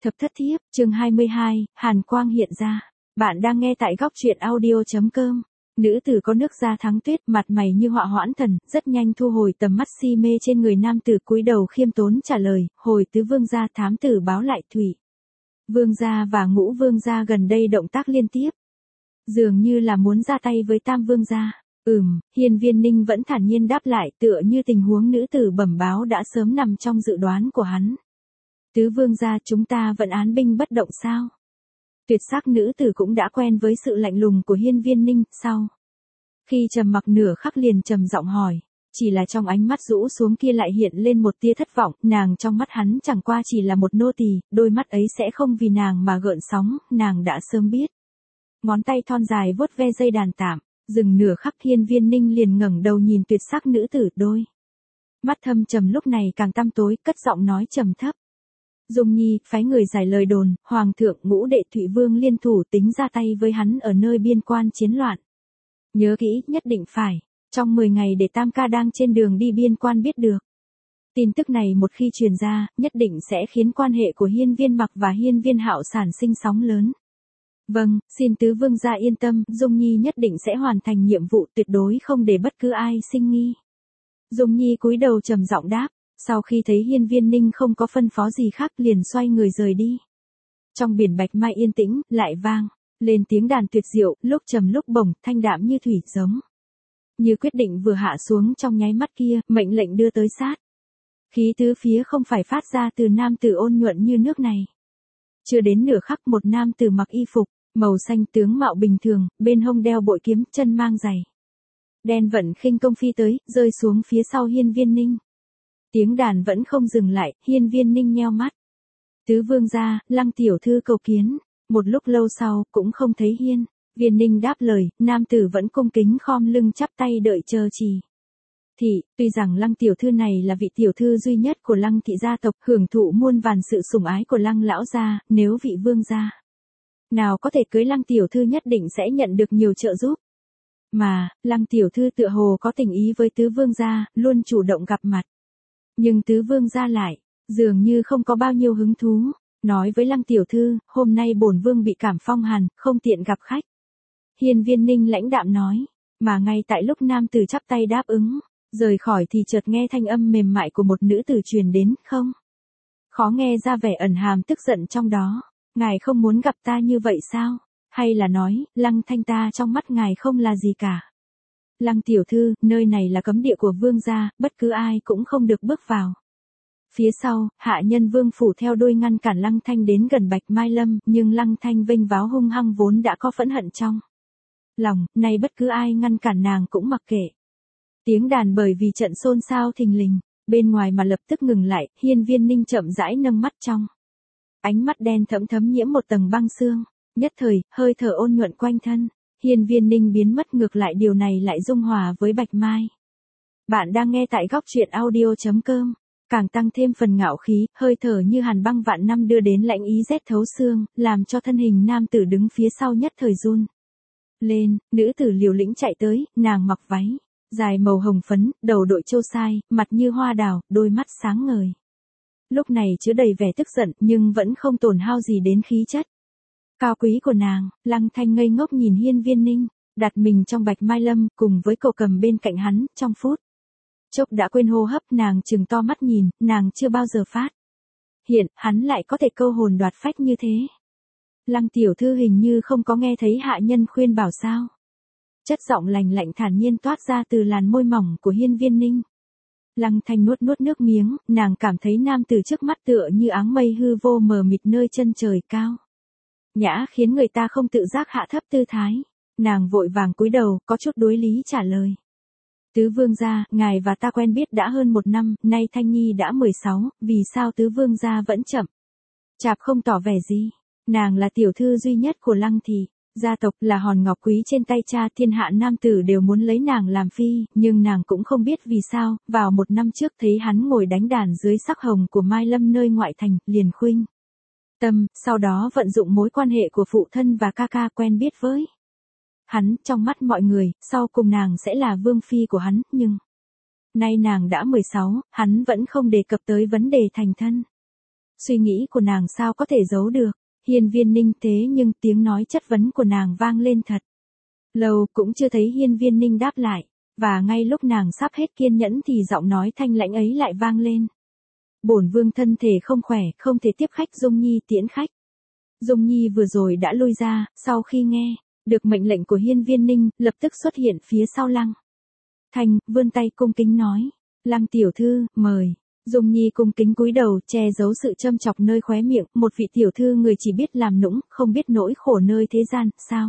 Thập thất thiếp, chương 22, Hàn quang hiện ra. Bạn đang nghe tại góc truyện audio.com. Nữ tử có nước da thắng tuyết, mặt mày như họa hoãn thần, rất nhanh thu hồi tầm mắt si mê trên người nam tử, cúi đầu khiêm tốn trả lời, hồi tứ vương gia. Thám tử báo lại Thủy vương gia và Ngũ vương gia gần đây động tác liên tiếp, dường như là muốn ra tay với Tam vương gia. Hiên Viên Ninh vẫn thản nhiên đáp lại, tựa như tình huống nữ tử bẩm báo đã sớm nằm trong dự đoán của hắn. Tứ vương gia, chúng ta vẫn án binh bất động sao? Tuyệt sắc nữ tử cũng đã quen với sự lạnh lùng của Hiên Viên Ninh, sau khi trầm mặc nửa khắc liền trầm giọng hỏi, chỉ là trong ánh mắt rũ xuống kia lại hiện lên một tia thất vọng, nàng trong mắt hắn chẳng qua chỉ là một nô tỳ, đôi mắt ấy sẽ không vì nàng mà gợn sóng, nàng đã sớm biết. Ngón tay thon dài vuốt ve dây đàn tạm, dừng nửa khắc Hiên Viên Ninh liền ngẩng đầu nhìn tuyệt sắc nữ tử, đôi mắt thâm trầm lúc này càng tăm tối, cất giọng nói trầm thấp. Dung Nhi, phái người giải lời đồn, Hoàng thượng Ngũ đệ Thụy Vương liên thủ tính ra tay với hắn ở nơi biên quan chiến loạn. Nhớ kỹ, nhất định phải, trong 10 ngày để Tam ca đang trên đường đi biên quan biết được. Tin tức này một khi truyền ra, nhất định sẽ khiến quan hệ của Hiên Viên Mặc và Hiên Viên Hạo sản sinh sóng lớn. Vâng, xin tứ vương gia yên tâm, Dung Nhi nhất định sẽ hoàn thành nhiệm vụ, tuyệt đối không để bất cứ ai sinh nghi. Dung Nhi cúi đầu trầm giọng đáp. Sau khi thấy Hiên Viên Ninh không có phân phó gì khác liền xoay người rời đi. Trong biển bạch mai yên tĩnh, lại vang lên tiếng đàn tuyệt diệu, lúc trầm lúc bổng, thanh đạm như thủy, giống như quyết định vừa hạ xuống trong nháy mắt kia, mệnh lệnh đưa tới sát. Khí tứ phía không phải phát ra từ nam tử ôn nhuận như nước này. Chưa đến nửa khắc một nam tử mặc y phục màu xanh, tướng mạo bình thường, bên hông đeo bội kiếm, chân mang giày đen vận khinh công phi tới, rơi xuống phía sau Hiên Viên Ninh. Tiếng đàn vẫn không dừng lại, Hiên Viên Ninh nheo mắt. Tứ vương gia, Lăng tiểu thư cầu kiến. Một lúc lâu sau, cũng không thấy Hiên Viên Ninh đáp lời, nam tử vẫn cung kính khom lưng chắp tay đợi chờ chỉ thị. Tuy rằng Lăng tiểu thư này là vị tiểu thư duy nhất của Lăng thị gia tộc, hưởng thụ muôn vàn sự sủng ái của Lăng lão gia, nếu vị vương gia nào có thể cưới Lăng tiểu thư nhất định sẽ nhận được nhiều trợ giúp. Mà, Lăng tiểu thư tựa hồ có tình ý với tứ vương gia, luôn chủ động gặp mặt. Nhưng tứ vương gia lại, dường như không có bao nhiêu hứng thú, nói với Lăng tiểu thư, hôm nay bổn vương bị cảm phong hàn, không tiện gặp khách. Hiên Viên Ninh lãnh đạm nói, mà ngay tại lúc nam tử chắp tay đáp ứng, rời khỏi thì chợt nghe thanh âm mềm mại của một nữ tử truyền đến, không khó nghe ra vẻ ẩn hàm tức giận trong đó. Ngài không muốn gặp ta như vậy sao? Hay là nói, Lăng thanh ta trong mắt ngài không là gì cả? Lăng tiểu thư, nơi này là cấm địa của vương gia, bất cứ ai cũng không được bước vào. Phía sau, hạ nhân vương phủ theo đuôi ngăn cản Lăng thanh đến gần Bạch Mai Lâm, nhưng Lăng thanh vênh váo hung hăng vốn đã có phẫn hận trong lòng, nay bất cứ ai ngăn cản nàng cũng mặc kệ. Tiếng đàn bởi vì trận xôn xao thình lình, bên ngoài mà lập tức ngừng lại, Hiên Viên Ninh chậm rãi nâng mắt trong. Ánh mắt đen thẫm thấm nhiễm một tầng băng sương, nhất thời, hơi thở ôn nhuận quanh thân. Hiên Viên Ninh biến mất, ngược lại điều này lại dung hòa với Bạch Mai. Bạn đang nghe tại góc truyện audio.com, càng tăng thêm phần ngạo khí, hơi thở như hàn băng vạn năm đưa đến lạnh ý rét thấu xương, làm cho thân hình nam tử đứng phía sau nhất thời run lên. Nữ tử liều lĩnh chạy tới, nàng mặc váy dài màu hồng phấn, đầu đội châu sai, mặt như hoa đào, đôi mắt sáng ngời. Lúc này chứa đầy vẻ tức giận, nhưng vẫn không tổn hao gì đến khí chất cao quý của nàng. Lăng thanh ngây ngốc nhìn Hiên Viên Ninh, đặt mình trong Bạch Mai Lâm, cùng với cậu cầm bên cạnh hắn, trong phút chốc đã quên hô hấp, nàng trừng to mắt nhìn, nàng chưa bao giờ phát hiện, hắn lại có thể câu hồn đoạt phách như thế. Lăng tiểu thư hình như không có nghe thấy hạ nhân khuyên bảo sao? Chất giọng lành lạnh thản nhiên toát ra từ làn môi mỏng của Hiên Viên Ninh. Lăng thanh nuốt nước miếng, nàng cảm thấy nam tử trước mắt tựa như áng mây hư vô mờ mịt nơi chân trời cao nhã, khiến người ta không tự giác hạ thấp tư thái. Nàng vội vàng cúi đầu, có chút đối lý trả lời. Tứ vương gia, ngài và ta quen biết đã hơn 1 năm, nay Thanh Nhi đã 16, vì sao tứ vương gia vẫn chậm chạp không tỏ vẻ gì? Nàng là tiểu thư duy nhất của Lăng thị gia tộc, là hòn ngọc quý trên tay cha, thiên hạ nam tử đều muốn lấy nàng làm phi, nhưng nàng cũng không biết vì sao, vào 1 năm trước thấy hắn ngồi đánh đàn dưới sắc hồng của Mai Lâm nơi ngoại thành, liền khuynh tâm, sau đó vận dụng mối quan hệ của phụ thân và ca ca quen biết với hắn, trong mắt mọi người, sau cùng nàng sẽ là vương phi của hắn, nhưng nay nàng đã 16, hắn vẫn không đề cập tới vấn đề thành thân. Suy nghĩ của nàng sao có thể giấu được. Hiên Viên Ninh thế nhưng tiếng nói chất vấn của nàng vang lên thật lâu cũng chưa thấy Hiên Viên Ninh đáp lại. Và ngay lúc nàng sắp hết kiên nhẫn thì giọng nói thanh lãnh ấy lại vang lên. Bổn vương thân thể không khỏe, không thể tiếp khách. Dung Nhi tiễn khách. Dung Nhi vừa rồi đã lui ra, sau khi nghe được mệnh lệnh của Hiên Viên Ninh, lập tức xuất hiện phía sau Lăng Thanh, vươn tay cung kính nói. Lăng tiểu thư, mời. Dung Nhi cung kính cúi đầu, che giấu sự châm chọc nơi khóe miệng, một vị tiểu thư người chỉ biết làm nũng, không biết nỗi khổ nơi thế gian, sao?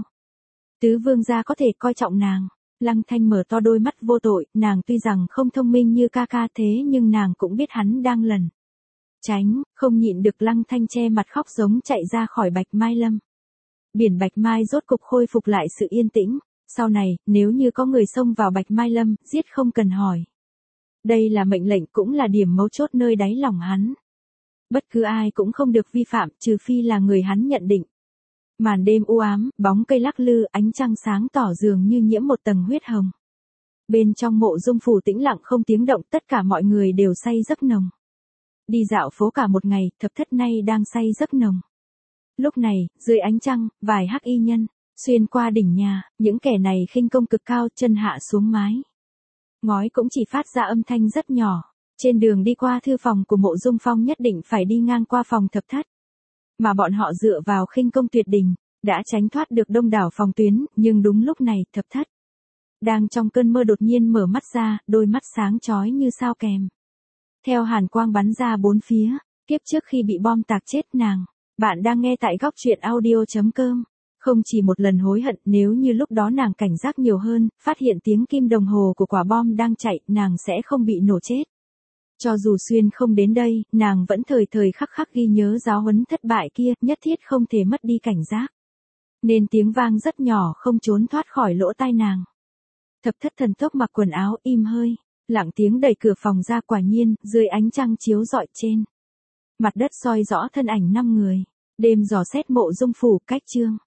Tứ vương gia có thể coi trọng nàng. Lăng Thanh mở to đôi mắt vô tội, nàng tuy rằng không thông minh như ca ca thế nhưng nàng cũng biết hắn đang lẩn tránh, không nhịn được Lăng Thanh che mặt khóc giống chạy ra khỏi Bạch Mai Lâm. Biển Bạch Mai rốt cục khôi phục lại sự yên tĩnh, sau này, nếu như có người xông vào Bạch Mai Lâm, giết không cần hỏi. Đây là mệnh lệnh cũng là điểm mấu chốt nơi đáy lòng hắn. Bất cứ ai cũng không được vi phạm, trừ phi là người hắn nhận định. Màn đêm u ám, bóng cây lắc lư, ánh trăng sáng tỏ dường như nhiễm một tầng huyết hồng. Bên trong mộ dung phủ tĩnh lặng không tiếng động, tất cả mọi người đều say giấc nồng. Đi dạo phố cả một ngày, thập thất nay đang say giấc nồng. Lúc này, dưới ánh trăng, vài hắc y nhân xuyên qua đỉnh nhà, những kẻ này khinh công cực cao, chân hạ xuống mái ngói cũng chỉ phát ra âm thanh rất nhỏ. Trên đường đi qua thư phòng của Mộ Dung Phong nhất định phải đi ngang qua phòng thập thất. Mà bọn họ dựa vào khinh công tuyệt đỉnh, đã tránh thoát được đông đảo phòng tuyến, nhưng đúng lúc này, thập thất đang trong cơn mơ đột nhiên mở mắt ra, đôi mắt sáng chói như sao kèm. Theo hàn quang bắn ra bốn phía, kiếp trước khi bị bom tạc chết nàng. Bạn đang nghe tại góc truyện audio.com. Không chỉ một lần hối hận, nếu như lúc đó nàng cảnh giác nhiều hơn, phát hiện tiếng kim đồng hồ của quả bom đang chạy, nàng sẽ không bị nổ chết. Cho dù Xuyên không đến đây, nàng vẫn thời thời khắc khắc ghi nhớ giáo huấn thất bại kia, nhất thiết không thể mất đi cảnh giác. Nên tiếng vang rất nhỏ không trốn thoát khỏi lỗ tai nàng. Thập thất thần tốc mặc quần áo im hơi, lặng tiếng đẩy cửa phòng ra, quả nhiên, dưới ánh trăng chiếu rọi trên mặt đất soi rõ thân ảnh 5 người. Đêm dò xét Mộ Dung phủ, cách chương.